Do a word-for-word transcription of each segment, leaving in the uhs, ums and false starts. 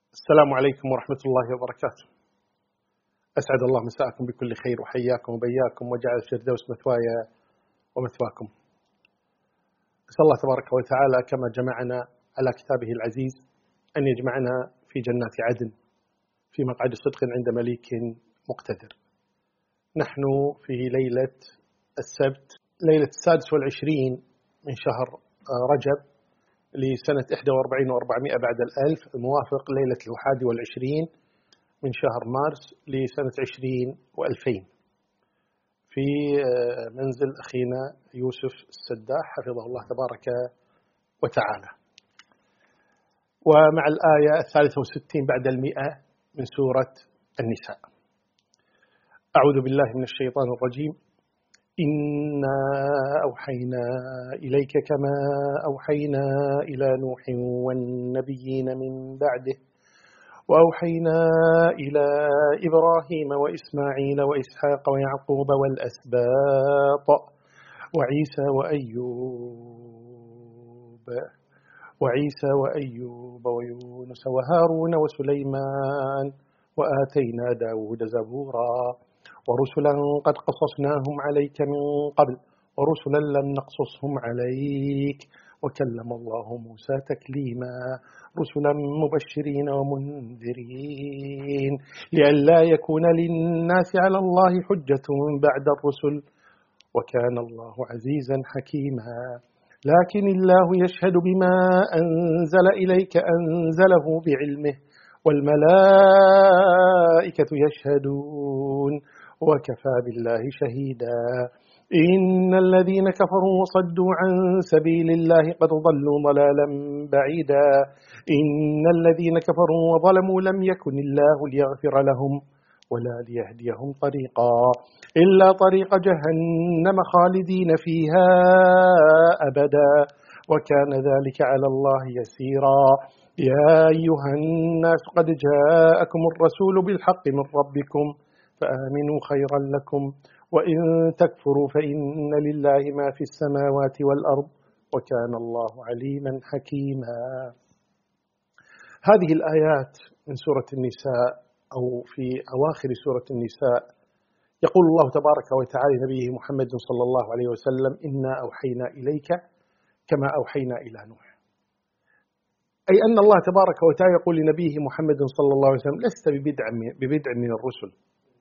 السلام عليكم ورحمة الله وبركاته. أسعد الله مساءكم بكل خير وحياكم وبياكم وجعل الفردوس مثوايا ومثواكم. أسأل الله تبارك وتعالى كما جمعنا على كتابه العزيز أن يجمعنا في جنات عدن في مقعد صدق عند مليك مقتدر. نحن في ليلة السبت، ليلة السادس والعشرين من شهر رجب لسنة إحدى وأربعين وأربعمائة بعد الألف، الموافق ليلة الحادي والعشرين من شهر مارس لسنة عشرين وألفين، في منزل أخينا يوسف السداح حفظه الله تبارك وتعالى، ومع الآية الثالثة والستين بعد المئة من سورة النساء. أعوذ بالله من الشيطان الرجيم. إنا أوحينا إليك كما أوحينا إلى نوح والنبيين من بعده وأوحينا إلى إبراهيم وإسماعيل وإسحاق ويعقوب والأسباط وعيسى وأيوب وعيسى وأيوب ويونس وهارون وسليمان وآتينا داود زبورا ورسلا قد قصصناهم عليك من قبل ورسلا لم نقصصهم عليك وكلم الله موسى تكليما رسلا مبشرين ومنذرين لئلا يكون للناس على الله حجة بعد الرسل وكان الله عزيزا حكيما. لكن الله يشهد بما أنزل إليك أنزله بعلمه والملائكة يشهدون وكفى بالله شهيدا. إن الذين كفروا وصدوا عن سبيل الله قد ضلوا ضلالا بعيدا. إن الذين كفروا وظلموا لم يكن الله ليغفر لهم ولا ليهديهم طريقا إلا طريق جهنم خالدين فيها أبدا وكان ذلك على الله يسيرا. يا أيها الناس قد جاءكم الرسول بالحق من ربكم فآمنوا خيرا لكم وإن تكفروا فإن لله ما في السماوات والأرض وكان الله عليما حكيما. هذه الآيات من سورة النساء أو في أواخر سورة النساء يقول الله تبارك وتعالى نبيه محمد صلى الله عليه وسلم: إنا أوحينا إليك كما أوحينا إلى نوح. أي أن الله تبارك وتعالى يقول لنبيه محمد صلى الله عليه وسلم: لست ببدع ببدع من الرسل،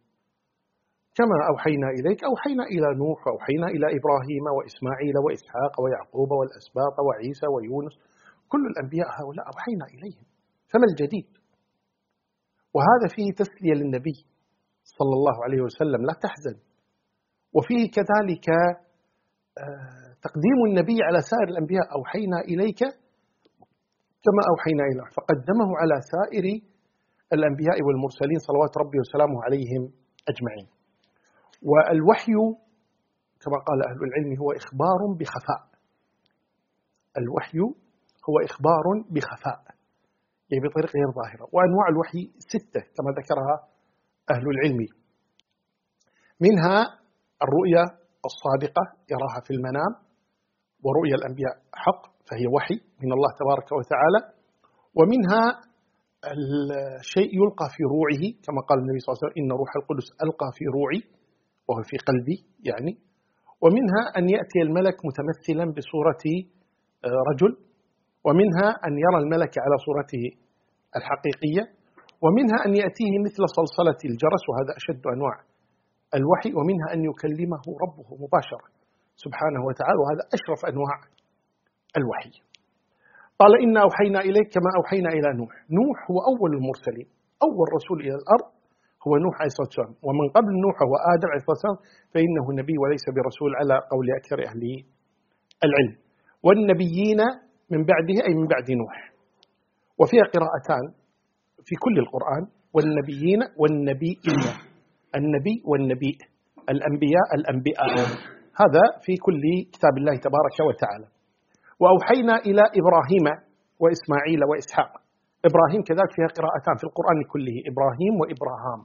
كما أوحينا إليك أوحينا إلى نوح وأوحينا إلى إبراهيم وإسماعيل وإسحاق ويعقوب والأسباط وعيسى ويونس، كل الأنبياء هؤلاء أوحينا إليهم، فما الجديد؟ وهذا فيه تسلية للنبي صلى الله عليه وسلم، لا تحزن. وفيه كذلك تقديم النبي على سائر الأنبياء: أوحينا إليك كما أوحينا إليه، فقدمه على سائر الأنبياء والمرسلين صلوات ربي وسلامه عليهم أجمعين. والوحي كما قال أهل العلم هو إخبار بخفاء، الوحي هو إخبار بخفاء يعني بطريقة غير ظاهرة. وأنواع الوحي ستة كما ذكرها أهل العلم، منها الرؤيا الصادقة يراها في المنام، ورؤيا الأنبياء حق فهي وحي من الله تبارك وتعالى، ومنها الشيء يلقى في روعه كما قال النبي صلى الله عليه وسلم: إن روح القدس ألقى في روعي وهو في قلبي يعني. ومنها أن يأتي الملك متمثلا بصورة رجل، ومنها أن يرى الملك على صورته الحقيقية، ومنها أن يأتيه مثل صلصلة الجرس وهذا أشد أنواع الوحي، ومنها أن يكلمه ربه مباشرة سبحانه وتعالى وهذا أشرف أنواع الوحي. قال: إنا أوحينا إليك كما أوحينا إلى نوح. نوح هو أول المرسلين، أول رسول إلى الأرض هو نوح عليه الصلاة والسلام، ومن قبل نوح هو آدم عليه الصلاة والسلام، فإنه نبي وليس برسول على قول أكثر أهل العلم. والنبيين من بعده أي من بعد نوح. وفيها قراءتان في كل القرآن: والنبيين والنبيين، النبي والنبي، الأنبياء الأنبياء، هذا في كل كتاب الله تبارك وتعالى. وأوحينا إلى إبراهيم وإسماعيل وإسحاق. إبراهيم كذلك فيها قراءتان في القرآن كله: إبراهيم وإبراهام.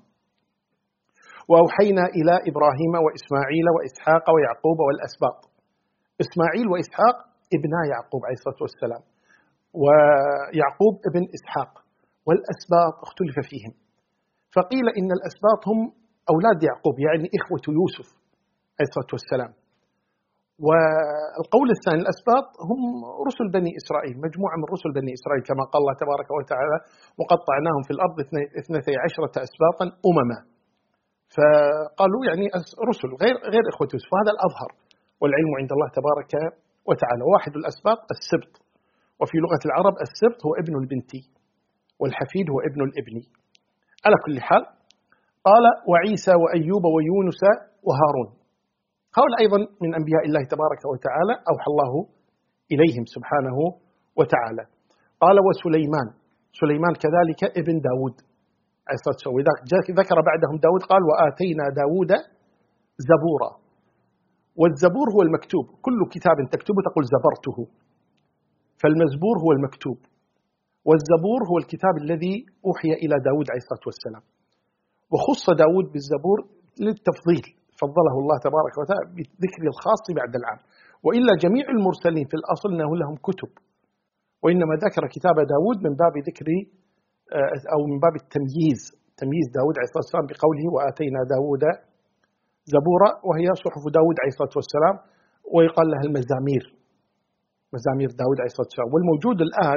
وأوحينا إلى إبراهيم وإسماعيل وإسحاق ويعقوب والأسباط. إسماعيل وإسحاق ابنا يعقوب عليه الصلاة والسلام، ويعقوب ابن إسحاق، والأسباط اختلف فيهم، فقيل إن الأسباط هم أولاد يعقوب يعني إخوة يوسف عليه الصلاة والسلام. والقول الثاني الأسباط هم رسل بني إسرائيل، مجموعة من رسل بني إسرائيل كما قال الله تبارك وتعالى وقطعناهم في الأرض اثنتي عشرة أسباطا أمما، فقالوا يعني رسل غير غير إخوة يوسف، وهذا الأظهر والعلم عند الله تبارك وتعالى. واحد الأسباط السبط، وفي لغة العرب السبط هو ابن البنتي والحفيد هو ابن الابن. على كل حال قال وعيسى وأيوب ويونس وهارون، هؤلاء أيضا من أنبياء الله تبارك وتعالى أوحى الله إليهم سبحانه وتعالى. قال وسليمان، سليمان كذلك ابن داود عليه الصلاة والسلام، وإذا ذكر بعدهم داود قال وآتينا داود زبورا، والزبور هو المكتوب، كل كتاب تكتبه تقول زبرته، فالمزبور هو المكتوب، والزبور هو الكتاب الذي أوحي إلى داود عليه الصلاة والسلام. وخص داود بالزبور للتفضيل، فضله الله تبارك وتعالى بالذكر الخاص بعد العام، وإلا جميع المرسلين في الأصل أنه لهم كتب، وإنما ذكر كتاب داود من باب ذكر أو من باب التمييز، تمييز داود عليه الصلاة والسلام بقوله وآتينا داود زبورا، وهي صحف داود عليه الصلاة والسلام، ويقال لها المزامير، مزامير داود عليه الصلاة والسلام. والموجود الآن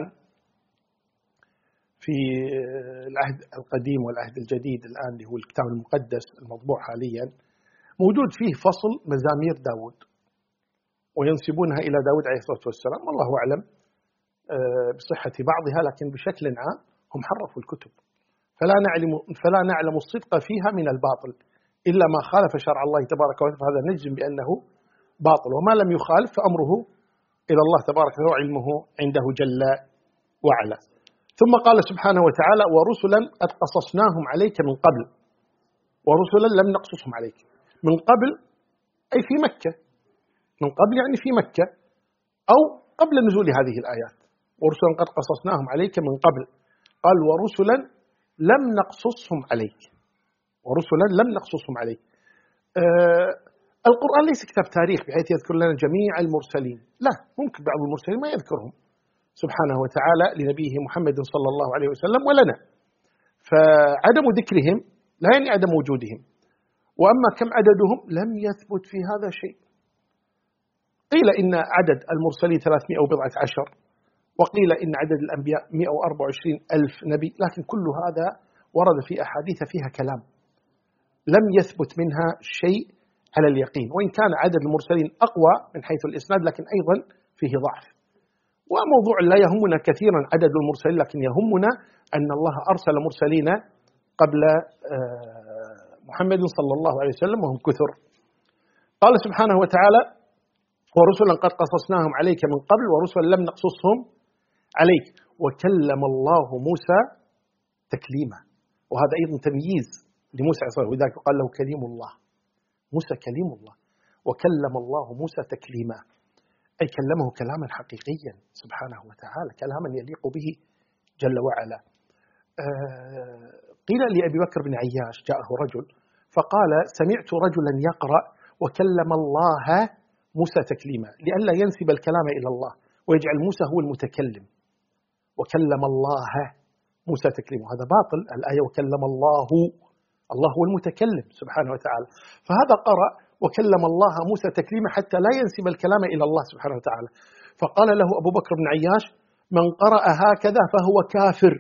في العهد القديم والعهد الجديد الآن اللي هو الكتاب المقدس المطبوع حاليا موجود فيه فصل مزامير داود، وينسبونها إلى داود عليه الصلاة والسلام، والله أعلم بصحة بعضها، لكن بشكل عام هم حرفوا الكتب، فلا نعلم فلا نعلم الصدق فيها من الباطل، إلا ما خالف شرع الله تبارك وتعالى، فهذا نجزم بأنه باطل، وما لم يخالف فأمره إلى الله تبارك وتعالى وعلمه عنده جل وعلا. ثم قال سبحانه وتعالى ورسلا قد قصصناهم عليك من قبل، ورسلا لم نقصصهم عليك. من قبل أي في مكة، من قبل يعني في مكة أو قبل نزول هذه الآيات، ورسلا قد قصصناهم عليك من قبل، قال ورسلا لم نقصصهم عليك، ورسلا لم نقصصهم عليك. آه القرآن ليس كتاب تاريخ بحيث يذكر لنا جميع المرسلين، لا، ممكن بعض المرسلين ما يذكرهم سبحانه وتعالى لنبيه محمد صلى الله عليه وسلم ولنا، فعدم ذكرهم لا يعني عدم وجودهم. وأما كم عددهم لم يثبت في هذا شيء، قيل إن عدد المرسلين ثلاثمائة وبضعة عشر، وقيل إن عدد الأنبياء مئة وأربعة وعشرين ألف نبي، لكن كل هذا ورد في أحاديث فيها كلام لم يثبت منها شيء على اليقين، وإن كان عدد المرسلين أقوى من حيث الإسناد لكن أيضا فيه ضعف. وموضوع لا يهمنا كثيرا عدد المرسلين، لكن يهمنا أن الله أرسل مرسلين قبل محمد صلى الله عليه وسلم وهم كثر. قال سبحانه وتعالى ورسلا قد قصصناهم عليك من قبل ورسلا لم نقصصهم عليك وكلم الله موسى تكليما، وهذا أيضا تمييز لموسى عليه الصلاة والسلام، وذلك قال له كليم الله، موسى كليم الله، وكلم الله موسى تكليما، أي كلمه كلاما حقيقيا سبحانه وتعالى، كلاما يليق به جل وعلا. آه قيل لأبي بكر بن عياش جاءه رجل فقال سمعت رجلا يقرأ وكلم الله موسى تكليما، لئلا ينسب الكلام إلى الله ويجعل موسى هو المتكلم، وكلم الله موسى تكليما، هذا باطل، الآية وكلم الله، الله هو المتكلم سبحانه وتعالى، فهذا قرأ وكلم الله موسى تكليما حتى لا ينسب الكلام إلى الله سبحانه وتعالى. فقال له أبو بكر بن عياش من قرأ هكذا فهو كافر.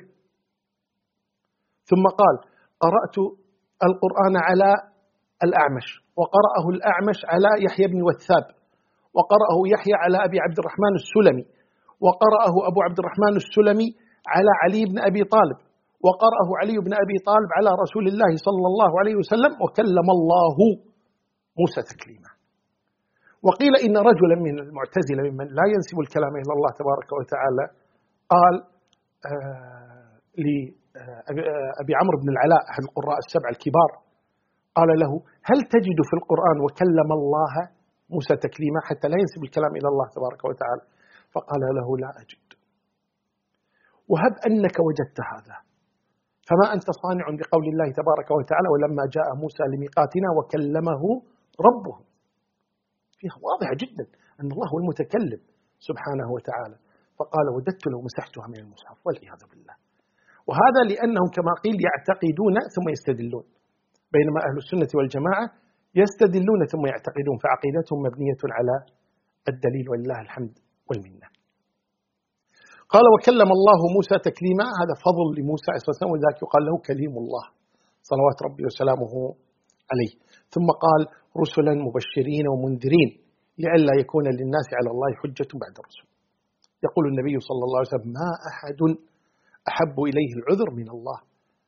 ثم قال قرأت القرآن على الأعمش، وقرأه الأعمش على يحيى بن وثاب، وقرأه يحيى على أبي عبد الرحمن السلمي، وقرأه أبو عبد الرحمن السلمي على علي بن أبي طالب، وقرأه علي بن أبي طالب على رسول الله صلى الله عليه وسلم، وكلم الله موسى تكليما. وقيل إن رجلا من المعتزلة ممن لا ينسب الكلام إلى الله تبارك وتعالى قال آه لأبي عمرو بن العلاء أحد القراء السبع الكبار، قال له هل تجد في القرآن وكلم الله موسى تكليما حتى لا ينسب الكلام إلى الله تبارك وتعالى؟ فقال له لا أجد. وهب أنك وجدت هذا فما أنت صانع بقول الله تبارك وتعالى ولما جاء موسى لميقاتنا وكلمه ربه، فيها واضحة جدا أن الله هو المتكلم سبحانه وتعالى. فقال وددت لو مسحتها من المصحف والعياذ بالله. وهذا لأنهم كما قيل يعتقدون ثم يستدلون، بينما أهل السنة والجماعة يستدلون ثم يعتقدون، فعقيدتهم مبنية على الدليل ولله الحمد والمنة. قال وكلم الله موسى تكليما، هذا فضل لموسى عليه الصلاة والسلام، وذاك يقال له كليم الله صلوات ربي وسلامه عليه. ثم قال رسلا مبشرين ومنذرين لئلا يكون للناس على الله حجة بعد الرسل. يقول النبي صلى الله عليه وسلم ما أحد أحب إليه العذر من الله،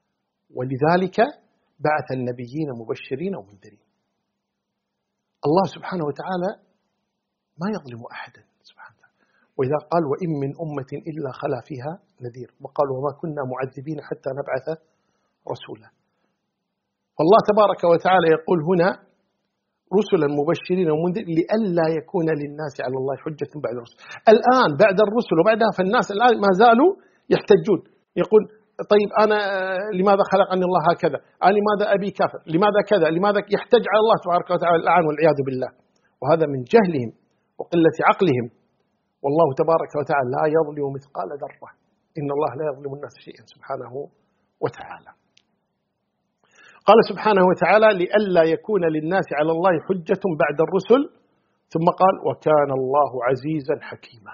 ولذلك بعث النبيين مبشرين ومنذرين. الله سبحانه وتعالى ما يظلم أحدا سبحانه وتعالى، وإذا قال وإن من أمة إلا خلا فيها نذير، وقال وما كنا معذبين حتى نبعث رسولا. فالله تبارك وتعالى يقول هنا رسلا مبشرين ومنذرين لئلا يكون للناس على الله حجة بعد الرسل. الآن بعد الرسل وبعدها فالناس الآن ما زالوا يحتجون، يقول طيب أنا لماذا خلقني الله هكذا، أنا لماذا أبي كافر، لماذا كذا، لماذا يحتج على الله تبارك وتعالى الآن والعياذ بالله، وهذا من جهلهم وقلة عقلهم. والله تبارك وتعالى لا يظلم مثقال ذرة، إن الله لا يظلم الناس شيئا سبحانه وتعالى. قال سبحانه وتعالى لئلا يكون للناس على الله حجة بعد الرسل، ثم قال وكان الله عزيزا حكيما.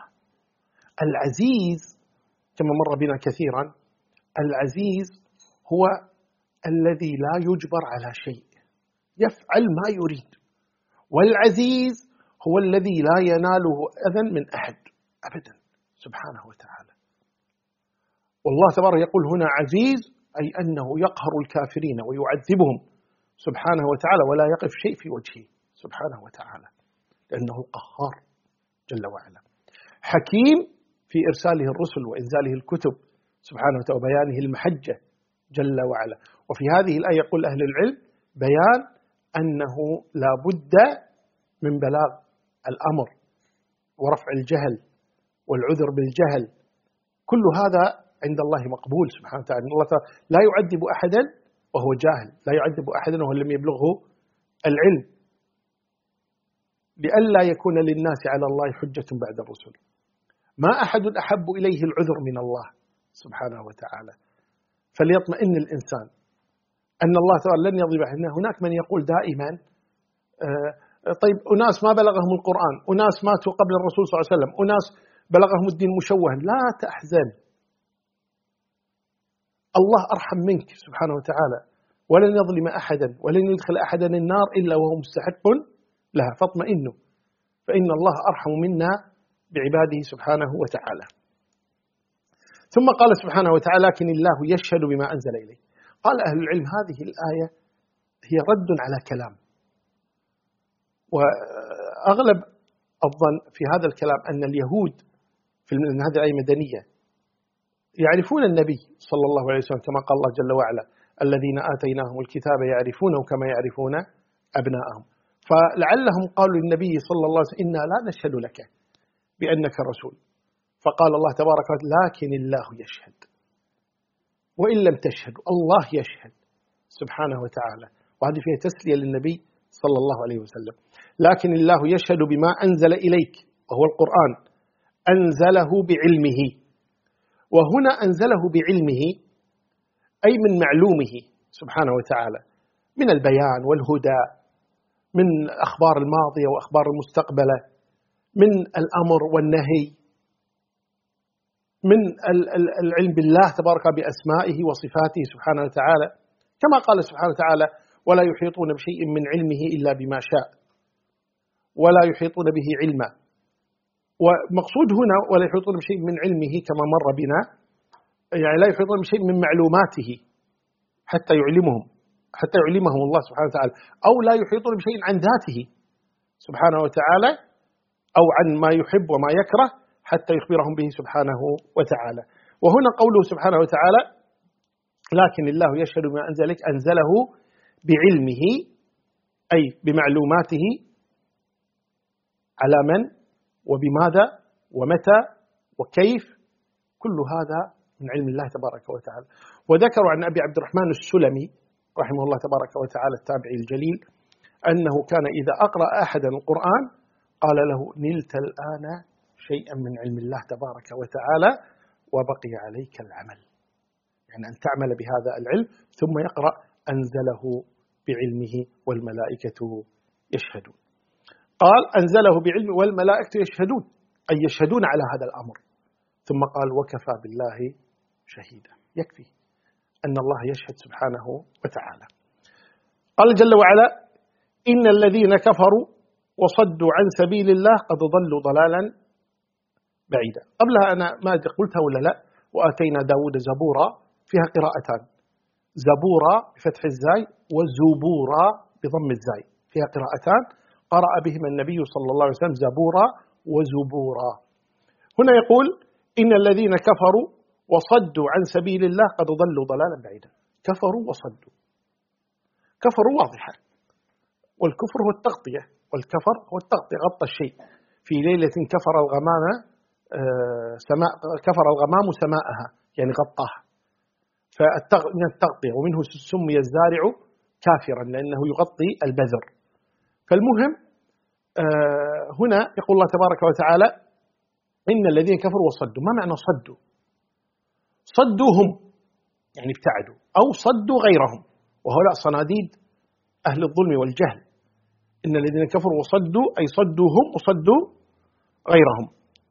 العزيز كما مر بنا كثيرا، العزيز هو الذي لا يجبر على شيء، يفعل ما يريد، والعزيز هو الذي لا يناله أذى من أحد أبدا سبحانه وتعالى. والله تبارك يقول هنا عزيز أي أنه يقهر الكافرين ويعذبهم سبحانه وتعالى، ولا يقف شيء في وجهه سبحانه وتعالى لأنه القهار جل وعلا. حكيم في إرساله الرسل وإنزاله الكتب سبحانه وتعالى وبيانه المحجة جل وعلا. وفي هذه الآية يقول أهل العلم بيان أنه لا بد من بلاغ الأمر ورفع الجهل والعذر بالجهل، كل هذا عند الله مقبول سبحانه وتعالى. الله تعالى لا يعذب أحدا وهو جاهل، لا يعذب أحدا وهو لم يبلغه العلم، لئلا يكون للناس على الله حجة بعد الرسل. ما أحد أحب إليه العذر من الله سبحانه وتعالى، فليطمئن الإنسان أن الله تعالى لن يضرب أحدا. هناك من يقول دائما آه طيب أناس ما بلغهم القرآن، أناس ماتوا قبل الرسول صلى الله عليه وسلم، أناس بلغهم الدين مشوه. لا تحزن، الله أرحم منك سبحانه وتعالى، ولن يظلم أحدا ولن يدخل أحدا النار إلا وهو مستحق لها، فاطمئنوا فإن الله أرحم منا بعباده سبحانه وتعالى. ثم قال سبحانه وتعالى لكن الله يشهد بما أنزل إليه. قال أهل العلم هذه الآية هي رد على كلام، وأغلب الظن في هذا الكلام أن اليهود في هذه الآية مدنية يعرفون النبي صلى الله عليه وسلم كما قال الله جل وعلا الذين آتيناهم الكتاب يعرفونه كما يعرفون أبناءهم، فلعلهم قالوا للنبي صلى الله عليه وسلم إنا لا نشهد لك بأنك رسول، فقال الله تبارك وتعالى لكن الله يشهد، وإن لم تشهدوا الله يشهد سبحانه وتعالى. وهذه فيها تسلية للنبي صلى الله عليه وسلم. لكن الله يشهد بما أنزل إليك وهو القرآن، أنزله بعلمه، وهنا أنزله بعلمه أي من معلومه سبحانه وتعالى من البيان والهدى، من أخبار الماضية وأخبار المستقبلة، من الأمر والنهي، من العلم بالله تبارك بأسمائه وصفاته سبحانه وتعالى، كما قال سبحانه وتعالى ولا يحيطون بشيء من علمه إلا بما شاء، ولا يحيطون به علما. ومقصود هنا ولا يحيطون بشيء من علمه كما مر بنا، يعني لا يحيطون بشيء من معلوماته حتى يعلمهم حتى يعلمهم الله سبحانه وتعالى، أو لا يحيطون بشيء عن ذاته سبحانه وتعالى أو عن ما يحب وما يكره حتى يخبرهم به سبحانه وتعالى. وهنا قوله سبحانه وتعالى لكن الله يشهد بما أنزل إليك، أنزله بعلمه أي بمعلوماته على من وبماذا ومتى وكيف، كل هذا من علم الله تبارك وتعالى. وذكروا عن أبي عبد الرحمن السلمي رحمه الله تبارك وتعالى التابعي الجليل أنه كان إذا أقرأ أحدا القرآن قال له نلت الآن شيئا من علم الله تبارك وتعالى وبقي عليك العمل. يعني أن تعمل بهذا العلم. ثم يقرأ أنزله بعلمه والملائكة يشهدون. قال أنزله بعلمه والملائكة يشهدون، أي يشهدون على هذا الأمر. ثم قال وكفى بالله شهيدا، يكفي أن الله يشهد سبحانه وتعالى. قال جل وعلا إن الذين كفروا وصدوا عن سبيل الله قد ضلوا ضلالا بعيدا. قبلها أنا ما أدري قلتها ولا لا، وآتينا داود زبورا، فيها قراءتان، زبورا بفتح الزاي وزبورا بضم الزاي، فيها قراءتان قرأ بهما النبي صلى الله عليه وسلم زبورا وزبورا. هنا يقول إن الذين كفروا وصدوا عن سبيل الله قد ضلوا ضلالا بعيدا. كفروا وصدوا، كفروا واضحة، والكفر هو التغطية، والكفر هو التغطية، غطى الشيء. في ليلة كفر الغمام سماء كفر الغمام سماءها، يعني غطاها، فمن التغطية. ومنه سمي الزارع كافرا لأنه يغطي البذر. فالمهم هنا يقول الله تبارك وتعالى إن الذين كفروا وصدوا. ما معنى صدوا؟ صدوا هم يعني ابتعدوا، أو صدوا غيرهم، وهؤلاء صناديد أهل الظلم والجهل. إن الذين كفروا وصدوا أي صدوا هم وصدوا غيرهم.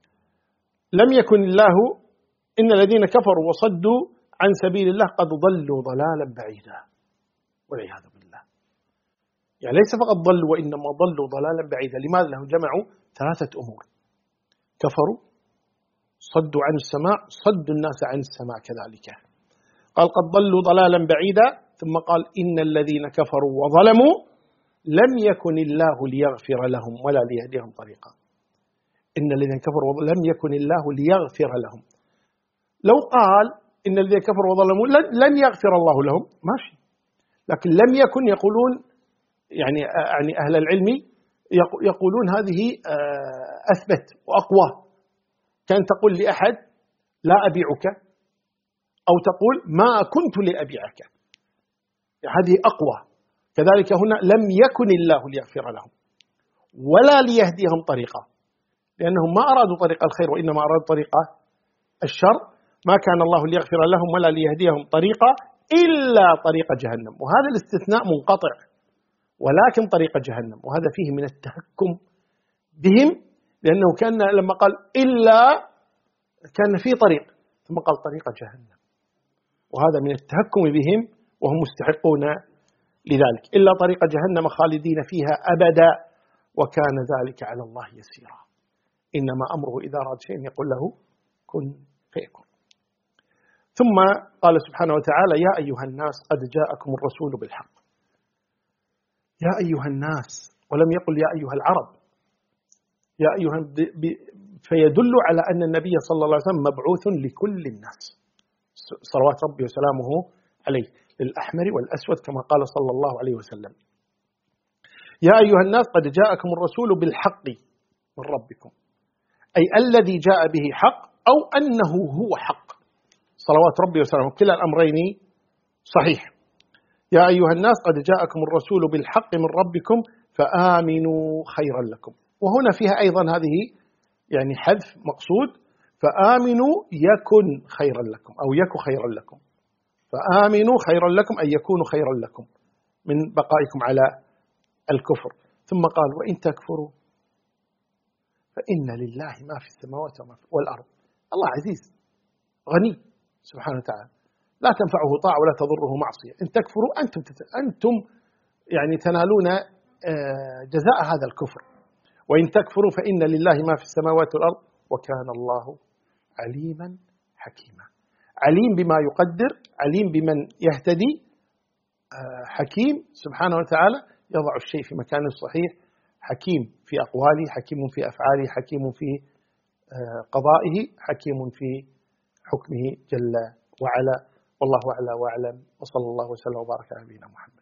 لم يكن الله إن الذين كفروا وصدوا عن سبيل الله قد ضلوا ضلالا بعيدا، والعياذ بالله. يعني ليس فقط ضلوا وإنما ضلوا ضلالا بعيدا. لماذا؟ لهم جمعوا ثلاثة أمور: كفروا، صدوا عن السماع، صدوا الناس عن السماع كذلك. قال قد ضلوا ضلالا بعيدا، ثم قال إن الذين كفروا وظلموا لم يكن الله ليغفر لهم ولا ليهديهم طريقا. إن الذين كفروا لم يكن الله ليغفر لهم. لو قال إن الذين كفروا وظلموا لن يغفر الله لهم ماشي، لكن لم يكن يقولون يعني يعني أهل العلم يقولون هذه أثبت وأقوى. كان تقول لأحد لا أبيعك، أو تقول ما كنت لأبيعك، هذه أقوى. كذلك هنا لم يكن الله ليغفر لهم ولا ليهديهم طريقا، لأنهم ما أرادوا طريق الخير وإنما أرادوا طريق الشر. ما كان الله ليغفر لهم ولا ليهديهم طريقا إلا طريق جهنم، وهذا الاستثناء منقطع، ولكن طريق جهنم. وهذا فيه من التهكم بهم، لأنه كان لما قال إلا كان في طريق، ثم قال طريق جهنم، وهذا من التهكم بهم، وهم مستحقون لذلك. إلا طريق جهنم خالدين فيها أبدا وكان ذلك على الله يسيرا. إنما أمره إذا أراد شيء يقول له كن فيكون. ثم قال سبحانه وتعالى يا أيها الناس قد جاءكم الرسول بالحق. يا أيها الناس، ولم يقل يا أيها العرب، يا أيها ب... فيدل على أن النبي صلى الله عليه وسلم مبعوث لكل الناس صلوات ربي وسلامه عليه، للأحمر والأسود كما قال صلى الله عليه وسلم. يا أيها الناس قد جاءكم الرسول بالحق من ربكم، أي الذي جاء به حق أو أنه هو حق صلوات ربي وسلامه، كلا الأمرين صحيح. يا أيها الناس قد جاءكم الرسول بالحق من ربكم فآمنوا خيرا لكم. وهنا فيها أيضا هذه يعني حذف مقصود، فآمنوا يكن خيرا لكم أو يكن خيرا لكم، فآمنوا خيرا لكم أي يكون خيرا لكم من بقائكم على الكفر. ثم قال وإن تكفروا فإن لله ما في السماوات والأرض. الله عزيز غني سبحانه وتعالى، لا تنفعه طاعة ولا تضره معصية. إن تكفروا أنتم أنتم يعني تنالون جزاء هذا الكفر. وإن تكفروا فإن لله ما في السماوات والأرض وكان الله عليما حكيما. عليم بما يقدر، عليم بمن يهتدي، حكيم سبحانه وتعالى يضع الشيء في مكانه الصحيح، حكيم في أقواله، حكيم في أفعاله، حكيم في قضائه، حكيم في حكمه جل وعلا. والله أعلى وأعلم، وصلى الله وسلم وبارك على نبينا محمد.